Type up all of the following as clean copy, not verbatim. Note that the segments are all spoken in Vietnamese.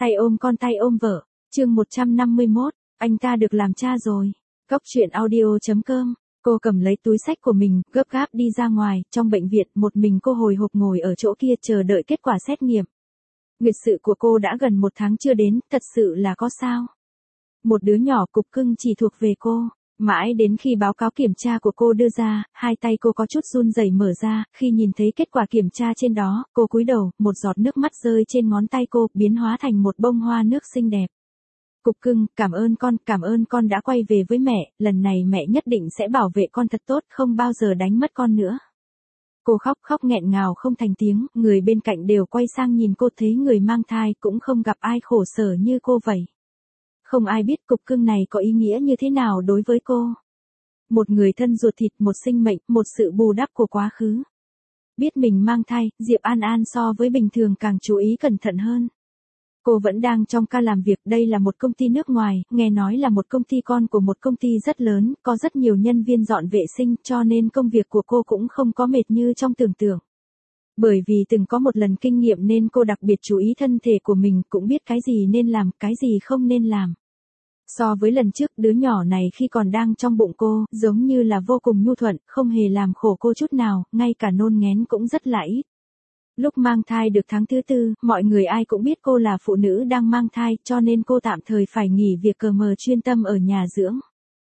Tay ôm con tay ôm vợ. Chương 151, anh ta được làm cha rồi. Cốc truyện audio.com. Cô cầm lấy túi xách của mình, gấp gáp đi ra ngoài, trong bệnh viện, một mình cô hồi hộp ngồi ở chỗ kia chờ đợi kết quả xét nghiệm. Nguyệt sự của cô đã gần 1 tháng chưa đến, thật sự là có sao? Một đứa nhỏ cục cưng chỉ thuộc về cô. Mãi đến khi báo cáo kiểm tra của cô đưa ra, hai tay cô có chút run rẩy mở ra, khi nhìn thấy kết quả kiểm tra trên đó, cô cúi đầu, một giọt nước mắt rơi trên ngón tay cô, biến hóa thành một bông hoa nước xinh đẹp. Cục cưng, cảm ơn con đã quay về với mẹ, lần này mẹ nhất định sẽ bảo vệ con thật tốt, không bao giờ đánh mất con nữa. Cô khóc nghẹn ngào không thành tiếng, người bên cạnh đều quay sang nhìn cô, thấy người mang thai cũng không gặp ai khổ sở như cô vậy. Không ai biết cục cưng này có ý nghĩa như thế nào đối với cô. Một người thân ruột thịt, một sinh mệnh, một sự bù đắp của quá khứ. Biết mình mang thai, Diệp An An so với bình thường càng chú ý cẩn thận hơn. Cô vẫn đang trong ca làm việc, đây là một công ty nước ngoài, nghe nói là một công ty con của một công ty rất lớn, có rất nhiều nhân viên dọn vệ sinh, cho nên công việc của cô cũng không có mệt như trong tưởng tượng. Bởi vì từng có một lần kinh nghiệm nên cô đặc biệt chú ý thân thể của mình, cũng biết cái gì nên làm, cái gì không nên làm. So với lần trước, đứa nhỏ này khi còn đang trong bụng cô, giống như là vô cùng nhu thuận, không hề làm khổ cô chút nào, ngay cả nôn nghén cũng rất là ít. Lúc mang thai được tháng thứ 4, mọi người ai cũng biết cô là phụ nữ đang mang thai, cho nên cô tạm thời phải nghỉ việc chuyên tâm ở nhà dưỡng.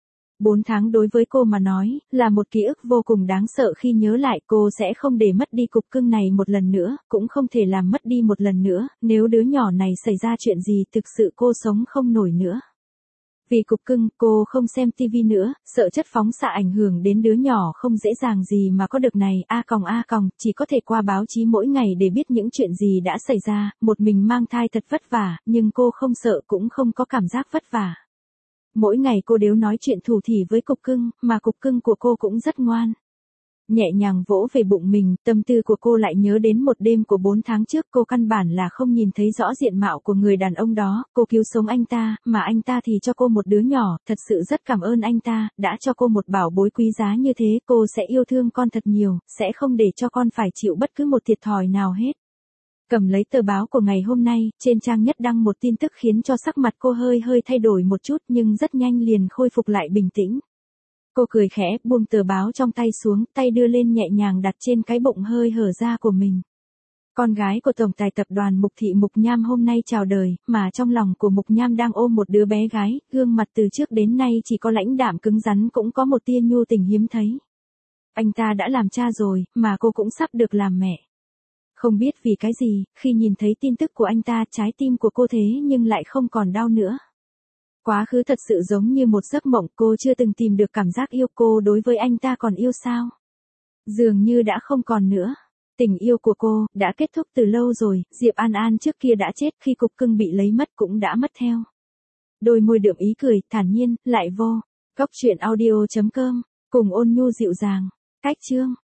4 tháng đối với cô mà nói, là một ký ức vô cùng đáng sợ, khi nhớ lại cô sẽ không để mất đi cục cưng này một lần nữa, cũng không thể làm mất đi một lần nữa, nếu đứa nhỏ này xảy ra chuyện gì thực sự cô sống không nổi nữa. Vì cục cưng, cô không xem tivi nữa, sợ chất phóng xạ ảnh hưởng đến đứa nhỏ, không dễ dàng gì mà có được này, chỉ có thể qua báo chí mỗi ngày để biết những chuyện gì đã xảy ra, một mình mang thai thật vất vả, nhưng cô không sợ cũng không có cảm giác vất vả. Mỗi ngày cô đều nói chuyện thủ thỉ với cục cưng, mà cục cưng của cô cũng rất ngoan. Nhẹ nhàng vỗ về bụng mình, tâm tư của cô lại nhớ đến một đêm của 4 tháng trước, cô căn bản là không nhìn thấy rõ diện mạo của người đàn ông đó, cô cứu sống anh ta, mà anh ta thì cho cô một đứa nhỏ, thật sự rất cảm ơn anh ta, đã cho cô một bảo bối quý giá như thế, cô sẽ yêu thương con thật nhiều, sẽ không để cho con phải chịu bất cứ một thiệt thòi nào hết. Cầm lấy tờ báo của ngày hôm nay, trên trang nhất đăng một tin tức khiến cho sắc mặt cô hơi thay đổi một chút, nhưng rất nhanh liền khôi phục lại bình tĩnh. Cô cười khẽ, buông tờ báo trong tay xuống, tay đưa lên nhẹ nhàng đặt trên cái bụng hơi hở ra của mình. Con gái của tổng tài tập đoàn Mục Thị Mục Nham hôm nay chào đời, mà trong lòng của Mục Nham đang ôm một đứa bé gái, gương mặt từ trước đến nay chỉ có lãnh đạm cứng rắn, cũng có một tia nhu tình hiếm thấy. Anh ta đã làm cha rồi, mà cô cũng sắp được làm mẹ. Không biết vì cái gì, khi nhìn thấy tin tức của anh ta, trái tim của cô thế nhưng lại không còn đau nữa. Quá khứ thật sự giống như một giấc mộng, cô chưa từng tìm được cảm giác yêu, cô đối với anh ta còn yêu sao? Dường như đã không còn nữa. Tình yêu của cô đã kết thúc từ lâu rồi, Diệp An An trước kia đã chết, khi cục cưng bị lấy mất cũng đã mất theo. Đôi môi đượm ý cười, thản nhiên, lại vô. Cốc truyện audio.com, cùng ôn nhu dịu dàng. Cách chương.